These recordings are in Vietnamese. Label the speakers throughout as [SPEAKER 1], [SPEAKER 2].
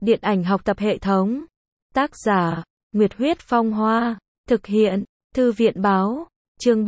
[SPEAKER 1] Điện ảnh học tập hệ thống. Tác giả, Nguyệt Huyết Phong Hoa. Thực hiện, Thư viện Báo. Chương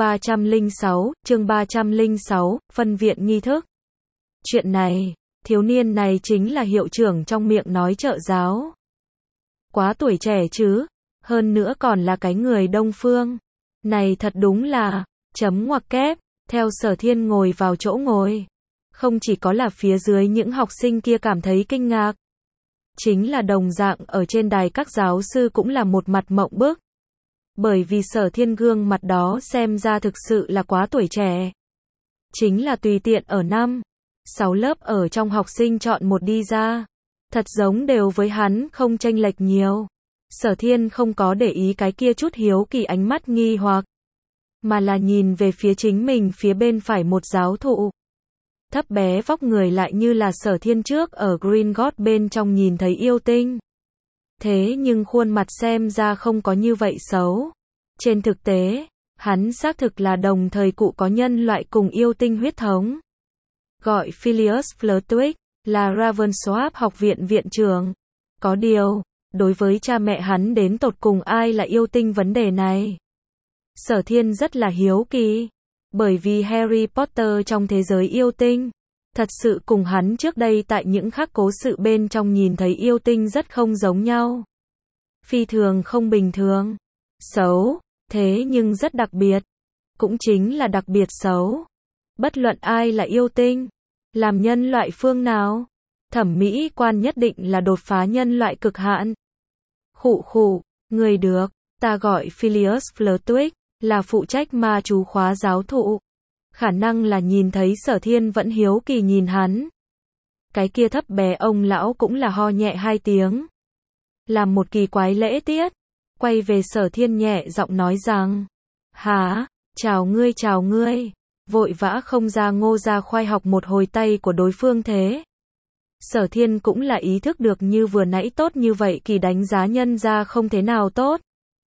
[SPEAKER 1] 306, phân viện nghi thức. Chuyện này, thiếu niên này chính là hiệu trưởng trong miệng nói trợ giáo. Quá tuổi trẻ chứ, hơn nữa còn là cái người Đông Phương. Này thật đúng là, chấm ngoặc kép, theo Sở Thiên ngồi vào chỗ ngồi. Không chỉ có là phía dưới những học sinh kia cảm thấy kinh ngạc. Chính là đồng dạng ở trên đài các giáo sư cũng là một mặt mộng bức. Bởi vì Sở Thiên gương mặt đó xem ra thực sự là quá tuổi trẻ. Chính là tùy tiện ở 6 lớp ở trong học sinh chọn một đi ra. Thật giống đều với hắn không chênh lệch nhiều. Sở Thiên không có để ý cái kia chút hiếu kỳ ánh mắt nghi hoặc. Mà là nhìn về phía chính mình phía bên phải một giáo thụ. Thấp bé vóc người lại như là Sở Thiên trước ở Green God bên trong nhìn thấy yêu tinh. Thế nhưng khuôn mặt xem ra không có như vậy xấu. Trên thực tế, hắn xác thực là đồng thời cụ có nhân loại cùng yêu tinh huyết thống. Gọi Phileas Flitwick, là Ravensworth học viện viện trưởng. Có điều, đối với cha mẹ hắn đến tột cùng ai là yêu tinh vấn đề này. Sở Thiên rất là hiếu kỳ. Bởi vì Harry Potter trong thế giới yêu tinh, thật sự cùng hắn trước đây tại những khắc cố sự bên trong nhìn thấy yêu tinh rất không giống nhau. Phi thường không bình thường. Xấu, thế nhưng rất đặc biệt. Cũng chính là đặc biệt xấu. Bất luận ai là yêu tinh, làm nhân loại phương nào, thẩm mỹ quan nhất định là đột phá nhân loại cực hạn. Khụ, người được, ta gọi Phileas Flitwick, là phụ trách ma chú khóa giáo thụ. Khả năng là nhìn thấy Sở Thiên vẫn hiếu kỳ nhìn hắn. Cái kia thấp bé ông lão cũng là ho nhẹ 2 tiếng. Làm một kỳ quái lễ tiết. Quay về Sở Thiên nhẹ giọng nói rằng. Hả, chào ngươi. Vội vã không ra ngô ra khoai học một hồi tay của đối phương thế. Sở Thiên cũng là ý thức được như vừa nãy tốt như vậy kỳ đánh giá nhân ra không thế nào tốt.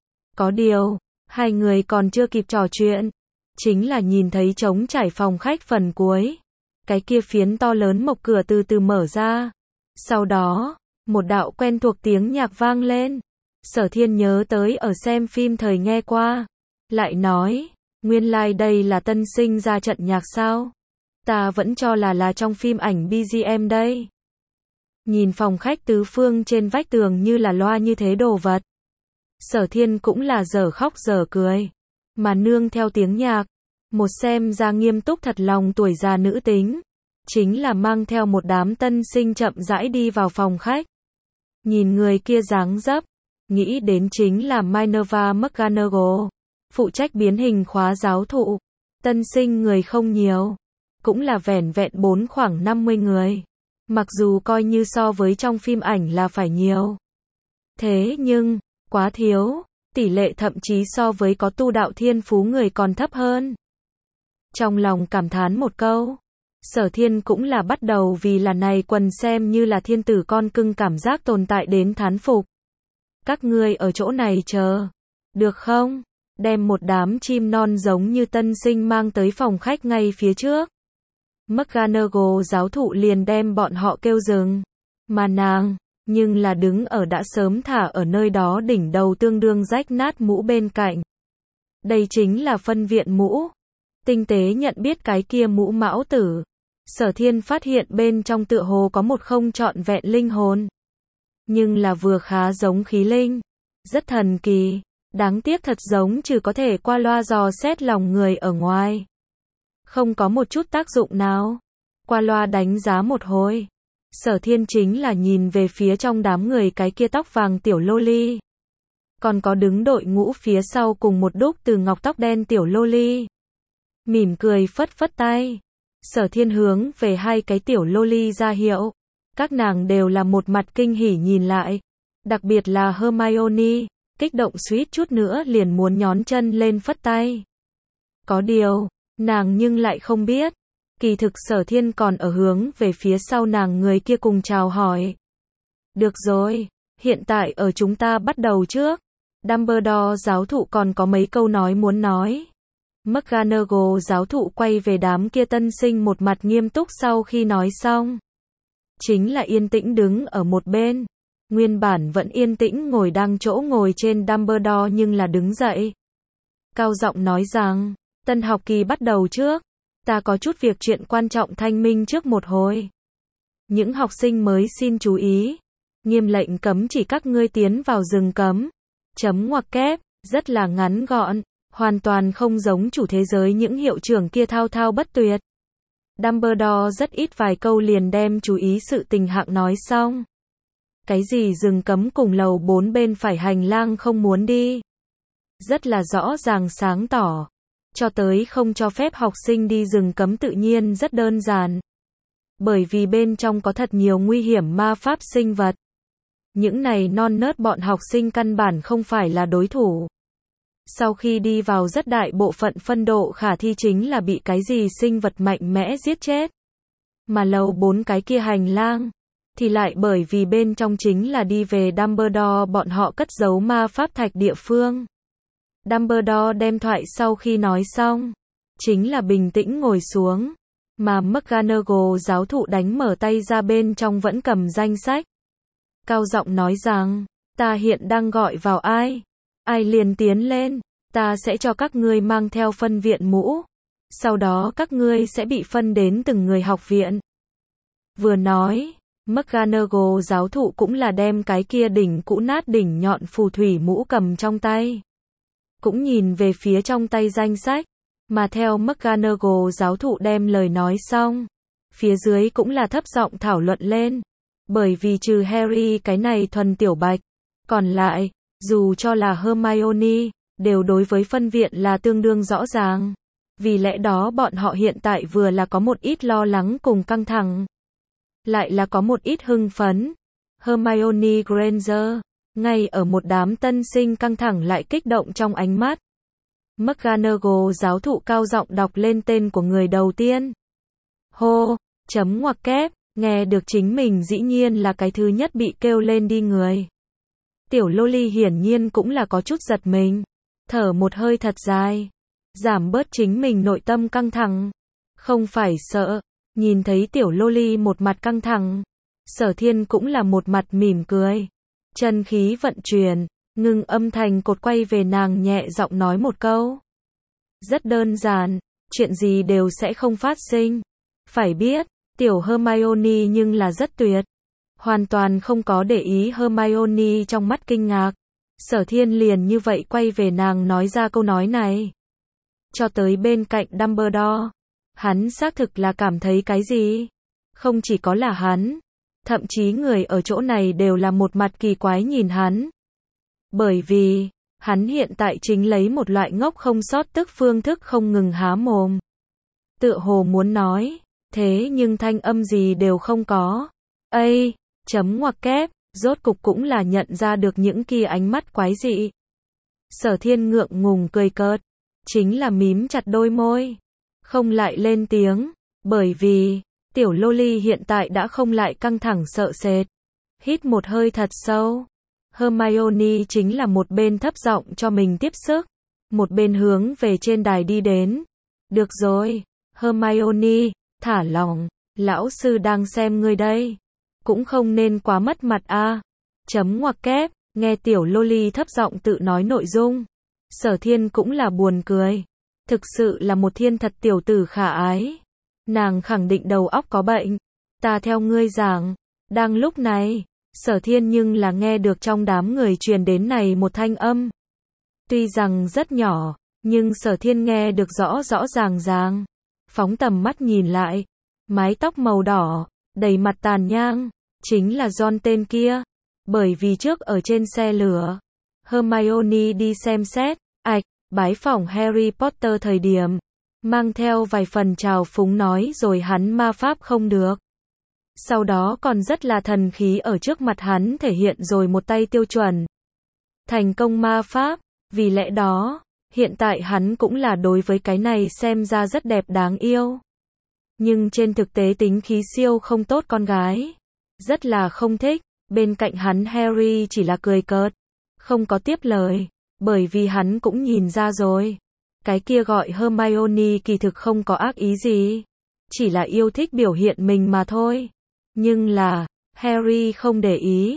[SPEAKER 1] Có điều, hai người còn chưa kịp trò chuyện. Chính là nhìn thấy trống trải phòng khách phần cuối. Cái kia phiến to lớn mộc cửa từ từ mở ra. Sau đó, một đạo quen thuộc tiếng nhạc vang lên. Sở Thiên nhớ tới ở xem phim thời nghe qua. Lại nói, nguyên lai đây là tân sinh ra trận nhạc sao? Ta vẫn cho là trong phim ảnh BGM đây. Nhìn phòng khách tứ phương trên vách tường như là loa như thế đồ vật. Sở Thiên cũng là dở khóc dở cười. Mà nương theo tiếng nhạc. Một xem ra nghiêm túc thật lòng tuổi già nữ tính. Chính là mang theo một đám tân sinh chậm rãi đi vào phòng khách. Nhìn người kia dáng dấp. Nghĩ đến chính là Minerva McGonagall. Phụ trách biến hình khóa giáo thụ. Tân sinh người không nhiều. Cũng là vẻn vẹn khoảng 50 người. Mặc dù coi như so với trong phim ảnh là phải nhiều. Thế nhưng, quá thiếu. Tỷ lệ thậm chí so với có tu đạo thiên phú người còn thấp hơn. Trong lòng cảm thán một câu. Sở Thiên cũng là bắt đầu vì là này quần xem như là thiên tử con cưng cảm giác tồn tại đến thán phục. Các ngươi ở chỗ này chờ. Được không? Đem một đám chim non giống như tân sinh mang tới phòng khách ngay phía trước. McGonagall giáo thụ liền đem bọn họ kêu dừng. Mà nàng, nhưng là đứng ở đã sớm thả ở nơi đó đỉnh đầu tương đương rách nát mũ bên cạnh. Đây chính là phân viện mũ. Tinh tế nhận biết cái kia mũ mão tử. Sở Thiên phát hiện bên trong tựa hồ có một không trọn vẹn linh hồn. Nhưng là vừa khá giống khí linh. Rất thần kỳ. Đáng tiếc thật giống trừ có thể qua loa dò xét lòng người ở ngoài. Không có một chút tác dụng nào. Qua loa đánh giá một hồi. Sở Thiên chính là nhìn về phía trong đám người cái kia tóc vàng tiểu loli. Còn có đứng đội ngũ phía sau cùng một đúc từ ngọc tóc đen tiểu loli. Mỉm cười phất phất tay. Sở Thiên hướng về hai cái tiểu loli ra hiệu. Các nàng đều là một mặt kinh hỉ nhìn lại. Đặc biệt là Hermione, kích động suýt chút nữa liền muốn nhón chân lên phất tay. Có điều, nàng nhưng lại không biết. Kỳ thực Sở Thiên còn ở hướng về phía sau nàng người kia cùng chào hỏi. Được rồi, hiện tại ở chúng ta bắt đầu trước. Dumbledore giáo thụ còn có mấy câu nói muốn nói. McGonagall giáo thụ quay về đám kia tân sinh một mặt nghiêm túc sau khi nói xong. Chính là yên tĩnh đứng ở một bên. Nguyên bản vẫn yên tĩnh ngồi đang chỗ ngồi trên Dumbledore nhưng là đứng dậy. Cao giọng nói rằng, tân học kỳ bắt đầu trước. Ta có chút việc chuyện quan trọng thanh minh trước một hồi. Những học sinh mới xin chú ý. Nghiêm lệnh cấm chỉ các ngươi tiến vào rừng cấm. Chấm ngoặc kép, rất là ngắn gọn. Hoàn toàn không giống chủ thế giới những hiệu trưởng kia thao thao bất tuyệt. Dumbledore rất ít vài câu liền đem chú ý sự tình hạng nói xong. Cái gì rừng cấm cùng lầu 4 bên phải hành lang không muốn đi. Rất là rõ ràng sáng tỏ. Cho tới không cho phép học sinh đi rừng cấm tự nhiên rất đơn giản. Bởi vì bên trong có thật nhiều nguy hiểm ma pháp sinh vật. Những này non nớt bọn học sinh căn bản không phải là đối thủ. Sau khi đi vào rất đại bộ phận phân độ khả thi chính là bị cái gì sinh vật mạnh mẽ giết chết. Mà lầu 4 cái kia hành lang, thì lại bởi vì bên trong chính là đi về Dumbledore bọn họ cất giấu ma pháp thạch địa phương. Dumbledore đem thoại sau khi nói xong, chính là bình tĩnh ngồi xuống, mà McGonagall giáo thụ đánh mở tay ra bên trong vẫn cầm danh sách. Cao giọng nói rằng, ta hiện đang gọi vào ai? Ai liền tiến lên, ta sẽ cho các ngươi mang theo phân viện mũ. Sau đó các ngươi sẽ bị phân đến từng người học viện. Vừa nói, McGonagall giáo thụ cũng là đem cái kia đỉnh cũ nát đỉnh nhọn phù thủy mũ cầm trong tay. Cũng nhìn về phía trong tay danh sách, mà theo McGonagall giáo thụ đem lời nói xong, phía dưới cũng là thấp giọng thảo luận lên. Bởi vì trừ Harry cái này thuần tiểu bạch, còn lại, dù cho là Hermione, đều đối với phân viện là tương đương rõ ràng. Vì lẽ đó bọn họ hiện tại vừa là có một ít lo lắng cùng căng thẳng, lại là có một ít hưng phấn. Hermione Granger, ngay ở một đám tân sinh căng thẳng lại kích động trong ánh mắt. McGonagall giáo thụ cao giọng đọc lên tên của người đầu tiên. Hô, chấm ngoặc kép, nghe được chính mình dĩ nhiên là cái thứ nhất bị kêu lên đi người. Tiểu Loli hiển nhiên cũng là có chút giật mình, thở một hơi thật dài, giảm bớt chính mình nội tâm căng thẳng. Không phải sợ, nhìn thấy tiểu Loli một mặt căng thẳng, Sở Thiên cũng là một mặt mỉm cười. Chân khí vận chuyển, ngừng âm thanh cột quay về nàng nhẹ giọng nói một câu. Rất đơn giản, chuyện gì đều sẽ không phát sinh. Phải biết, tiểu Hermione nhưng là rất tuyệt. Hoàn toàn không có để ý Hermione trong mắt kinh ngạc. Sở Thiên liền như vậy quay về nàng nói ra câu nói này. Cho tới bên cạnh Dumbledore, hắn xác thực là cảm thấy cái gì? Không chỉ có là hắn, thậm chí người ở chỗ này đều là một mặt kỳ quái nhìn hắn. Bởi vì, hắn hiện tại chính lấy một loại ngốc không sót tức phương thức không ngừng há mồm. Tựa hồ muốn nói, thế nhưng thanh âm gì đều không có. Ây, chấm ngoặc kép, rốt cục cũng là nhận ra được những kia ánh mắt quái dị. Sở Thiên ngượng ngùng cười cợt, chính là mím chặt đôi môi, không lại lên tiếng, bởi vì, tiểu Loli hiện tại đã không lại căng thẳng sợ sệt. Hít một hơi thật sâu. Hermione chính là một bên thấp giọng cho mình tiếp sức, một bên hướng về trên đài đi đến. Được rồi, Hermione, thả lỏng, lão sư đang xem ngươi đây. Cũng không nên quá mất mặt a. Chấm ngoặc kép, nghe tiểu Loli thấp giọng tự nói nội dung. Sở Thiên cũng là buồn cười. Thực sự là một thiên thật tiểu tử khả ái. Nàng khẳng định đầu óc có bệnh. Ta theo ngươi giảng. Đang lúc này, Sở Thiên nhưng là nghe được trong đám người truyền đến này một thanh âm. Tuy rằng rất nhỏ, nhưng Sở Thiên nghe được rõ rõ ràng ràng. Phóng tầm mắt nhìn lại, mái tóc màu đỏ, đầy mặt tàn nhang, chính là Ron tên kia. Bởi vì trước ở trên xe lửa, Hermione đi xem xét, bái phỏng Harry Potter thời điểm, mang theo vài phần trào phúng nói rồi hắn ma pháp không được. Sau đó còn rất là thần khí ở trước mặt hắn thể hiện rồi một tay tiêu chuẩn. Thành công ma pháp, vì lẽ đó, hiện tại hắn cũng là đối với cái này xem ra rất đẹp đáng yêu. Nhưng trên thực tế tính khí siêu không tốt con gái. Rất là không thích, bên cạnh hắn Harry chỉ là cười cợt, không có tiếp lời, bởi vì hắn cũng nhìn ra rồi. Cái kia gọi Hermione kỳ thực không có ác ý gì, chỉ là yêu thích biểu hiện mình mà thôi. Nhưng là, Harry không để ý,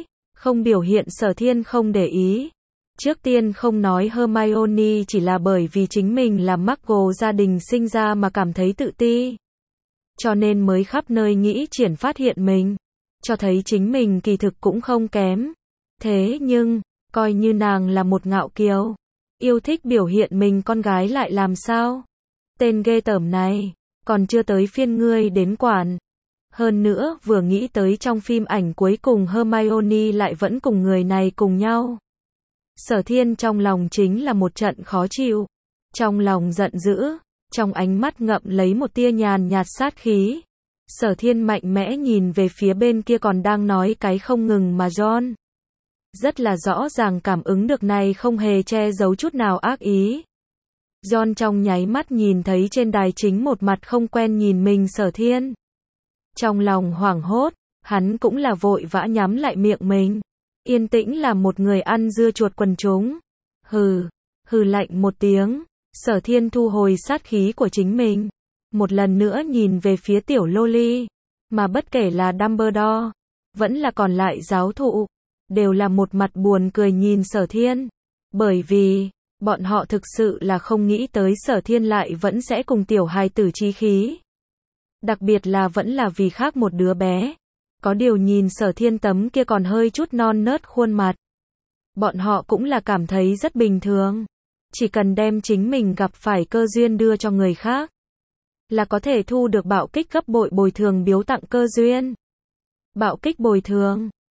[SPEAKER 1] không biểu hiện Sở Thiên không để ý. Trước tiên không nói Hermione chỉ là bởi vì chính mình là Muggle gia đình sinh ra mà cảm thấy tự ti. Cho nên mới khắp nơi nghĩ triển phát hiện mình. Cho thấy chính mình kỳ thực cũng không kém. Thế nhưng, coi như nàng là một ngạo kiều. Yêu thích biểu hiện mình con gái lại làm sao? Tên ghê tởm này, còn chưa tới phiên ngươi đến quản. Hơn nữa, vừa nghĩ tới trong phim ảnh cuối cùng Hermione lại vẫn cùng người này cùng nhau. Sở Thiên trong lòng chính là một trận khó chịu. Trong lòng giận dữ, trong ánh mắt ngậm lấy một tia nhàn nhạt sát khí. Sở Thiên mạnh mẽ nhìn về phía bên kia còn đang nói cái không ngừng mà John. Rất là rõ ràng cảm ứng được này không hề che giấu chút nào ác ý. John trong nháy mắt nhìn thấy trên đài chính một mặt không quen nhìn mình Sở Thiên. Trong lòng hoảng hốt, hắn cũng là vội vã nhắm lại miệng mình. Yên tĩnh là một người ăn dưa chuột quần chúng. Hừ, hừ lạnh một tiếng. Sở Thiên thu hồi sát khí của chính mình. Một lần nữa nhìn về phía tiểu Loli. Mà bất kể là Dumbledore, vẫn là còn lại giáo thụ, đều là một mặt buồn cười nhìn Sở Thiên. Bởi vì, bọn họ thực sự là không nghĩ tới Sở Thiên lại vẫn sẽ cùng tiểu hài tử chí khí. Đặc biệt là vẫn là vì khác một đứa bé. Có điều nhìn Sở Thiên tấm kia còn hơi chút non nớt khuôn mặt. Bọn họ cũng là cảm thấy rất bình thường. Chỉ cần đem chính mình gặp phải cơ duyên đưa cho người khác, là có thể thu được bạo kích gấp bội bồi thường biếu tặng cơ duyên. Bạo kích bồi thường.